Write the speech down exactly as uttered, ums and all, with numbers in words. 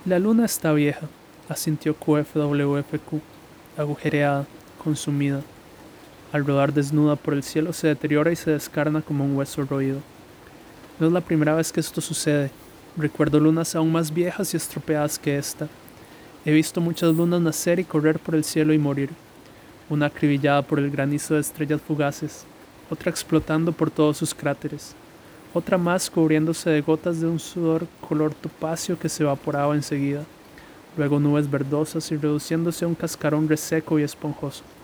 La luna está vieja, asintió Q F W F Q, agujereada, consumida. Al rodar desnuda por el cielo se deteriora y se descarna como un hueso roído. No es la primera vez que esto sucede. Recuerdo lunas aún más viejas y estropeadas que esta. He visto muchas lunas nacer y correr por el cielo y morir. Una acribillada por el granizo de estrellas fugaces, otra explotando por todos sus cráteres, otra más cubriéndose de gotas de un sudor color topacio que se evaporaba enseguida, luego nubes verdosas y reduciéndose a un cascarón reseco y esponjoso.